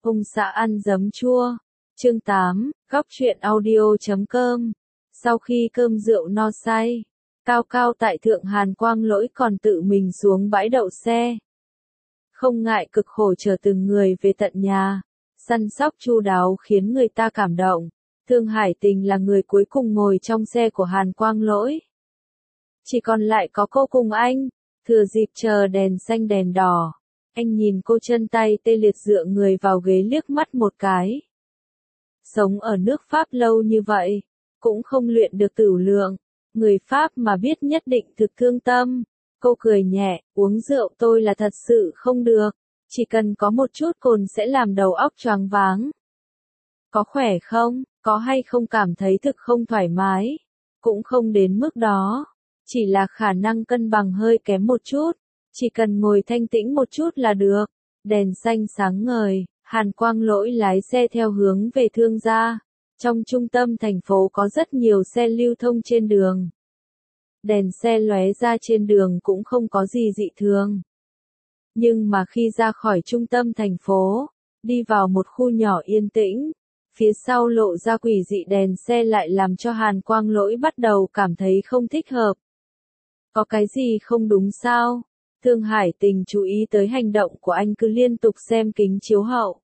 Ông xã ăn giấm chua. Chương 8, góc truyện audio.com. Sau khi cơm rượu no say, cao cao tại Thượng Hàn Quang Lỗi còn tự mình xuống bãi đậu xe. Không ngại cực khổ chở từng người về tận nhà, săn sóc chu đáo khiến người ta cảm động. Thương Hải Tình là người cuối cùng ngồi trong xe của Hàn Quang Lỗi. Chỉ còn lại có cô cùng anh, thừa dịp chờ đèn xanh đèn đỏ. Anh nhìn cô chân tay tê liệt dựa người vào ghế liếc mắt một cái. Sống ở nước Pháp lâu như vậy, cũng không luyện được tửu lượng. Người Pháp mà biết nhất định thực thương tâm. Cô cười nhẹ, uống rượu tôi là thật sự không được. Chỉ cần có một chút cồn sẽ làm đầu óc choáng váng. Có khỏe không? Có hay không cảm thấy thực không thoải mái? Cũng không đến mức đó. Chỉ là khả năng cân bằng hơi kém một chút. Chỉ cần ngồi thanh tĩnh một chút là được. Đèn xanh sáng ngời, Hàn Quang Lỗi lái xe theo hướng về Thương gia. Trong trung tâm thành phố có rất nhiều xe lưu thông trên đường. Đèn xe lóe ra trên đường cũng không có gì dị thường. Nhưng mà khi ra khỏi trung tâm thành phố, đi vào một khu nhỏ yên tĩnh, phía sau lộ ra quỷ dị đèn xe lại làm cho Hàn Quang Lỗi bắt đầu cảm thấy không thích hợp. Có cái gì không đúng sao? Thương Hải Tình chú ý tới hành động của anh cứ liên tục xem kính chiếu hậu.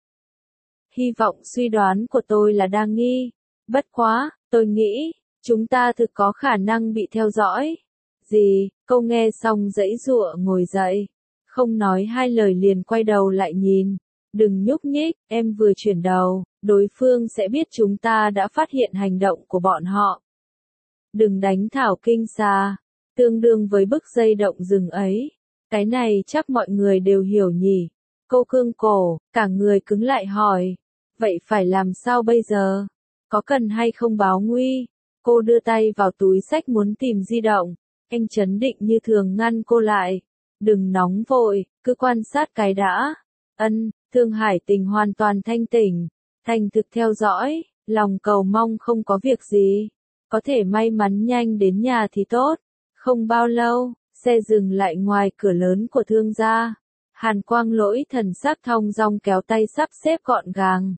Hy vọng suy đoán của tôi là đa nghi. Bất quá, tôi nghĩ, chúng ta thực có khả năng bị theo dõi. Gì? Câu nghe xong giãy giụa ngồi dậy. Không nói hai lời liền quay đầu lại nhìn. Đừng nhúc nhích, em vừa chuyển đầu, đối phương sẽ biết chúng ta đã phát hiện hành động của bọn họ. Đừng đánh thảo kinh xa, tương đương với bức dây động rừng ấy. Cái này chắc mọi người đều hiểu nhỉ. Cô cương cổ, cả người cứng lại hỏi. Vậy phải làm sao bây giờ? Có cần hay không báo nguy? Cô đưa tay vào túi xách muốn tìm di động. Anh trấn định như thường ngăn cô lại. Đừng nóng vội, cứ quan sát cái đã. Thương Hải Tình hoàn toàn thanh tỉnh. Thành thực theo dõi, lòng cầu mong không có việc gì. Có thể may mắn nhanh đến nhà thì tốt. Không bao lâu, xe dừng lại ngoài cửa lớn của Thương gia. Hàn Quang Lỗi thần sắc thong dong kéo tay sắp xếp gọn gàng.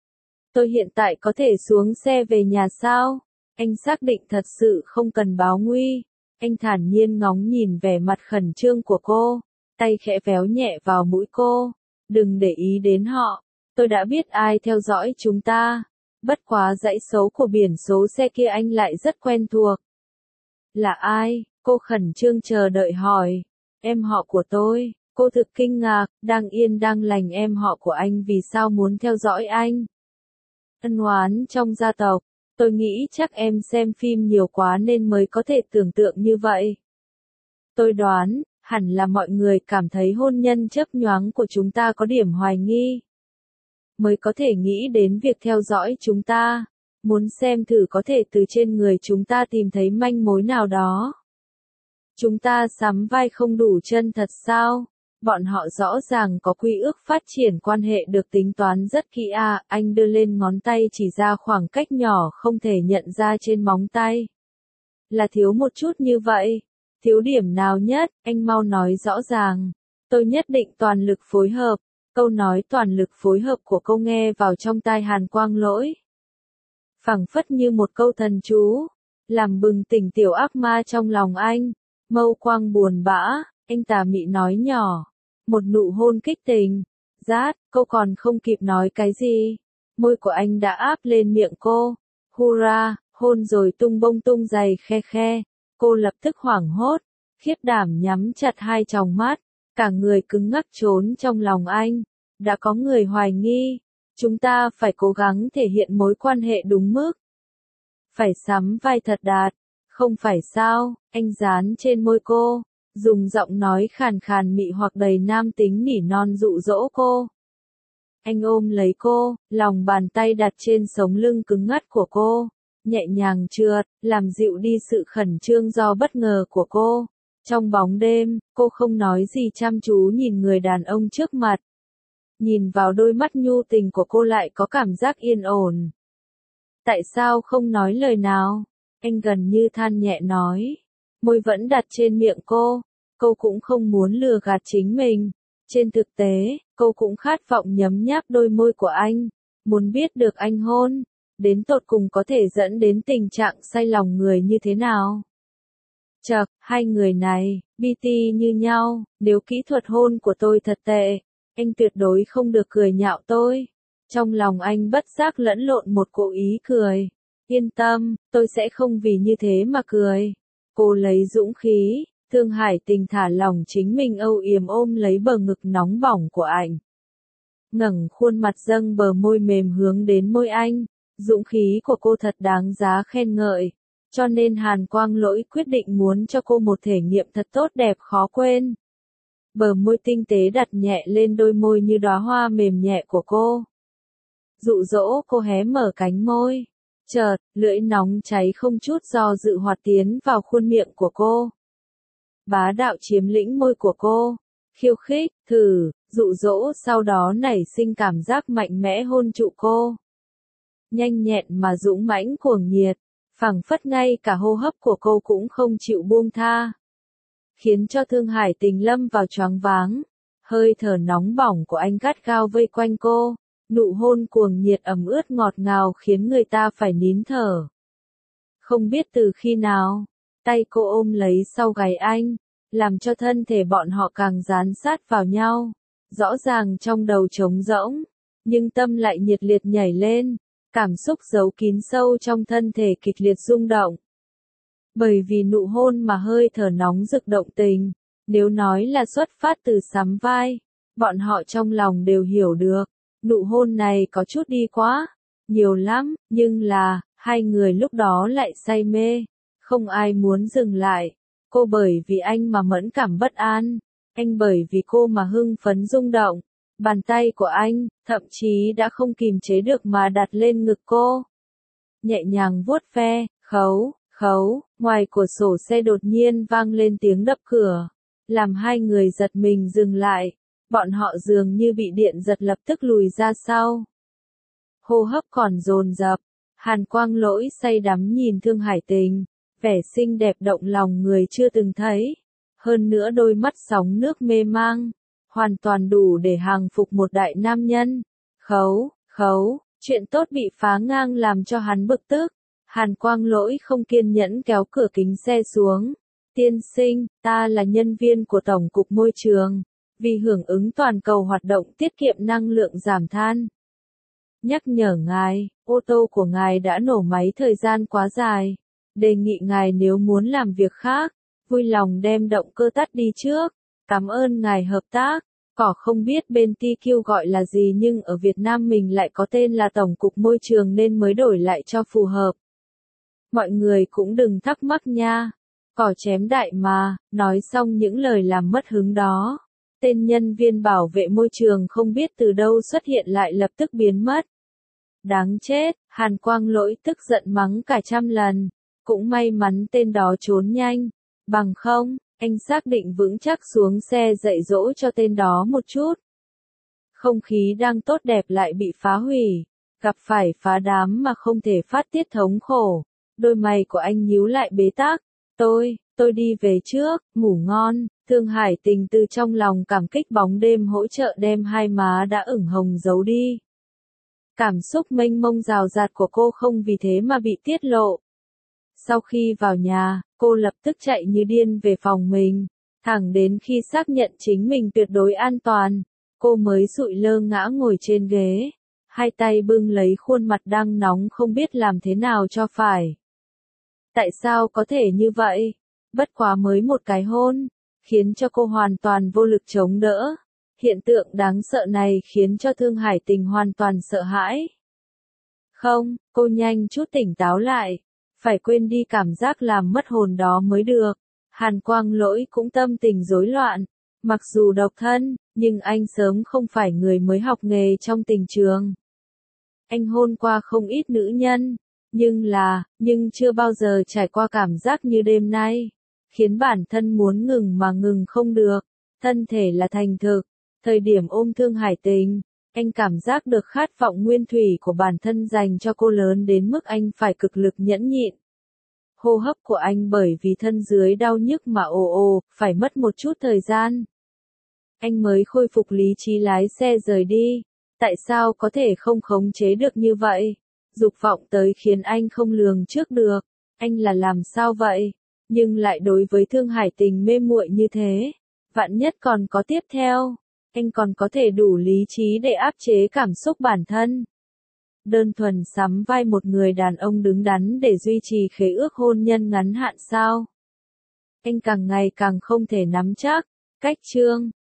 Tôi hiện tại có thể xuống xe về nhà sao? Anh xác định thật sự không cần báo nguy. Anh thản nhiên ngóng nhìn vẻ mặt khẩn trương của cô, tay khẽ véo nhẹ vào mũi cô. Đừng để ý đến họ. Tôi đã biết ai theo dõi chúng ta. Bất quá dãy số của biển số xe kia anh lại rất quen thuộc. Là ai? Cô khẩn trương chờ đợi hỏi. Em họ của tôi. Cô thực kinh ngạc, đang yên đang lành em họ của anh vì sao muốn theo dõi anh? Ân oán trong gia tộc. Tôi nghĩ chắc em xem phim nhiều quá nên mới có thể tưởng tượng như vậy. Tôi đoán, hẳn là mọi người cảm thấy hôn nhân chớp nhoáng của chúng ta có điểm hoài nghi. Mới có thể nghĩ đến việc theo dõi chúng ta. Muốn xem thử có thể từ trên người chúng ta tìm thấy manh mối nào đó. Chúng ta sắm vai không đủ chân thật sao? Bọn họ rõ ràng có quy ước phát triển quan hệ được tính toán rất kỹ à, anh đưa lên ngón tay chỉ ra khoảng cách nhỏ không thể nhận ra trên móng tay. Là thiếu một chút như vậy. Thiếu điểm nào nhất, anh mau nói rõ ràng. Tôi nhất định toàn lực phối hợp. Câu nói toàn lực phối hợp của cô nghe vào trong tai Hàn Quang Lỗi. Phảng phất như một câu thần chú, làm bừng tỉnh tiểu ác ma trong lòng anh. Mâu quang buồn bã, anh tà mị nói nhỏ. Một nụ hôn kích tình. Rát, cô còn không kịp nói cái gì. Môi của anh đã áp lên miệng cô. Hurra, hôn rồi tung bông tung giày khe khe. Cô lập tức hoảng hốt, khiếp đảm nhắm chặt hai tròng mắt. Cả người cứng ngắc trốn trong lòng anh. Đã có người hoài nghi. Chúng ta phải cố gắng thể hiện mối quan hệ đúng mức. Phải sắm vai thật đạt. Không phải sao, anh dán trên môi cô. Dùng giọng nói khàn khàn mị hoặc đầy nam tính nỉ non dụ dỗ cô. Anh ôm lấy cô, lòng bàn tay đặt trên sống lưng cứng ngắc của cô. Nhẹ nhàng trượt, làm dịu đi sự khẩn trương do bất ngờ của cô. Trong bóng đêm, cô không nói gì chăm chú nhìn người đàn ông trước mặt. Nhìn vào đôi mắt nhu tình của cô lại có cảm giác yên ổn. Tại sao không nói lời nào? Anh gần như than nhẹ nói. Môi vẫn đặt trên miệng cô. Cô cũng không muốn lừa gạt chính mình. Trên thực tế, Cô cũng khát vọng nhấm nháp đôi môi của anh, muốn biết được anh hôn, đến tột cùng có thể dẫn đến tình trạng say lòng người như thế nào. Chậc, hai người này, BT như nhau, nếu kỹ thuật hôn của tôi thật tệ, anh tuyệt đối không được cười nhạo tôi. Trong lòng anh bất giác lẫn lộn một cỗ ý cười. Yên tâm, tôi sẽ không vì như thế mà cười. Cô lấy dũng khí, Thương Hải Tình thả lỏng chính mình âu yếm ôm lấy bờ ngực nóng bỏng của anh. Ngẩng khuôn mặt dâng bờ môi mềm hướng đến môi anh, dũng khí của cô thật đáng giá khen ngợi. Cho nên Hàn Quang Lỗi quyết định muốn cho cô một thể nghiệm thật tốt đẹp khó quên. Bờ môi tinh tế đặt nhẹ lên đôi môi như đóa hoa mềm nhẹ của cô. Dụ dỗ cô hé mở cánh môi. Chợt, lưỡi nóng cháy không chút do dự hoạt tiến vào khuôn miệng của cô. Bá đạo chiếm lĩnh môi của cô. Khiêu khích, thử, dụ dỗ sau đó nảy sinh cảm giác mạnh mẽ hôn trụ cô. Nhanh nhẹn mà dũng mãnh cuồng nhiệt, phảng phất ngay cả hô hấp của cô cũng không chịu buông tha. Khiến cho Thương Hải Tình lâm vào choáng váng. Hơi thở nóng bỏng của anh gắt gao vây quanh cô. Nụ hôn cuồng nhiệt ẩm ướt ngọt ngào khiến người ta phải nín thở. Không biết từ khi nào, tay cô ôm lấy sau gáy anh, làm cho thân thể bọn họ càng dán sát vào nhau. Rõ ràng trong đầu trống rỗng, nhưng tâm lại nhiệt liệt nhảy lên, cảm xúc giấu kín sâu trong thân thể kịch liệt rung động. Bởi vì nụ hôn mà hơi thở nóng rực động tình, nếu nói là xuất phát từ sắm vai, bọn họ trong lòng đều hiểu được. Nụ hôn này có chút đi quá, nhiều lắm, nhưng là, hai người lúc đó lại say mê, không ai muốn dừng lại. Cô bởi vì anh mà mẫn cảm bất an, anh bởi vì cô mà hưng phấn rung động. Bàn tay của anh, thậm chí đã không kìm chế được mà đặt lên ngực cô. Nhẹ nhàng vuốt ve, khấu, ngoài cửa sổ xe đột nhiên vang lên tiếng đập cửa, làm hai người giật mình dừng lại. Bọn họ dường như bị điện giật lập tức lùi ra sau. Hô hấp còn dồn dập, Hàn Quang Lỗi say đắm nhìn Thương Hải Tình, vẻ xinh đẹp động lòng người chưa từng thấy. Hơn nữa đôi mắt sóng nước mê mang, hoàn toàn đủ để hàng phục một đại nam nhân. Khấu, chuyện tốt bị phá ngang làm cho hắn bực tức. Hàn Quang Lỗi không kiên nhẫn kéo cửa kính xe xuống. Tiên sinh, ta là nhân viên của Tổng cục Môi trường. Vì hưởng ứng toàn cầu hoạt động tiết kiệm năng lượng giảm than. Nhắc nhở ngài, ô tô của ngài đã nổ máy thời gian quá dài. Đề nghị ngài nếu muốn làm việc khác, vui lòng đem động cơ tắt đi trước. Cảm ơn ngài hợp tác. Cỏ không biết bên TQ gọi là gì nhưng ở Việt Nam mình lại có tên là Tổng cục Môi trường nên mới đổi lại cho phù hợp. Mọi người cũng đừng thắc mắc nha. Cỏ chém đại mà, nói xong những lời làm mất hứng đó. Tên nhân viên bảo vệ môi trường không biết từ đâu xuất hiện lại lập tức biến mất. Đáng chết, Hàn Quang Lỗi tức giận mắng cả trăm lần. Cũng may mắn tên đó trốn nhanh. Bằng không, anh xác định vững chắc xuống xe dạy dỗ cho tên đó một chút. Không khí đang tốt đẹp lại bị phá hủy. Gặp phải phá đám mà không thể phát tiết thống khổ. Đôi mày của anh nhíu lại bế tắc. Tôi đi về trước, ngủ ngon. Thương Hải Tình từ trong lòng cảm kích bóng đêm hỗ trợ đem hai má đã ửng hồng giấu đi. Cảm xúc mênh mông rào rạt của cô không vì thế mà bị tiết lộ. Sau khi vào nhà, cô lập tức chạy như điên về phòng mình. Thẳng đến khi xác nhận chính mình tuyệt đối an toàn, cô mới sụi lơ ngã ngồi trên ghế. Hai tay bưng lấy khuôn mặt đang nóng không biết làm thế nào cho phải. Tại sao có thể như vậy? Bất quá mới một cái hôn, khiến cho cô hoàn toàn vô lực chống đỡ. Hiện tượng đáng sợ này khiến cho Thương Hải Tình hoàn toàn sợ hãi. Không, cô nhanh chút tỉnh táo lại. Phải quên đi cảm giác làm mất hồn đó mới được. Hàn Quang Lỗi cũng tâm tình rối loạn. Mặc dù độc thân, nhưng anh sớm không phải người mới học nghề trong tình trường. Anh hôn qua không ít nữ nhân. Nhưng chưa bao giờ trải qua cảm giác như đêm nay. Khiến bản thân muốn ngừng mà ngừng không được. Thân thể là thành thực. Thời điểm ôm Thương Hải Tình, anh cảm giác được khát vọng nguyên thủy của bản thân dành cho cô lớn đến mức anh phải cực lực nhẫn nhịn. Hô hấp của anh bởi vì thân dưới đau nhức mà ồ ồ, phải mất một chút thời gian. anh mới khôi phục lý trí lái xe rời đi. Tại sao có thể không khống chế được như vậy? Dục vọng tới khiến anh không lường trước được. Anh là làm sao vậy? Nhưng lại đối với Thương Hải tình mê muội như thế. Vạn nhất còn có tiếp theo. Anh còn có thể đủ lý trí để áp chế cảm xúc bản thân. Đơn thuần sắm vai một người đàn ông đứng đắn để duy trì khế ước hôn nhân ngắn hạn sao? Anh càng ngày càng không thể nắm chắc. Cách chương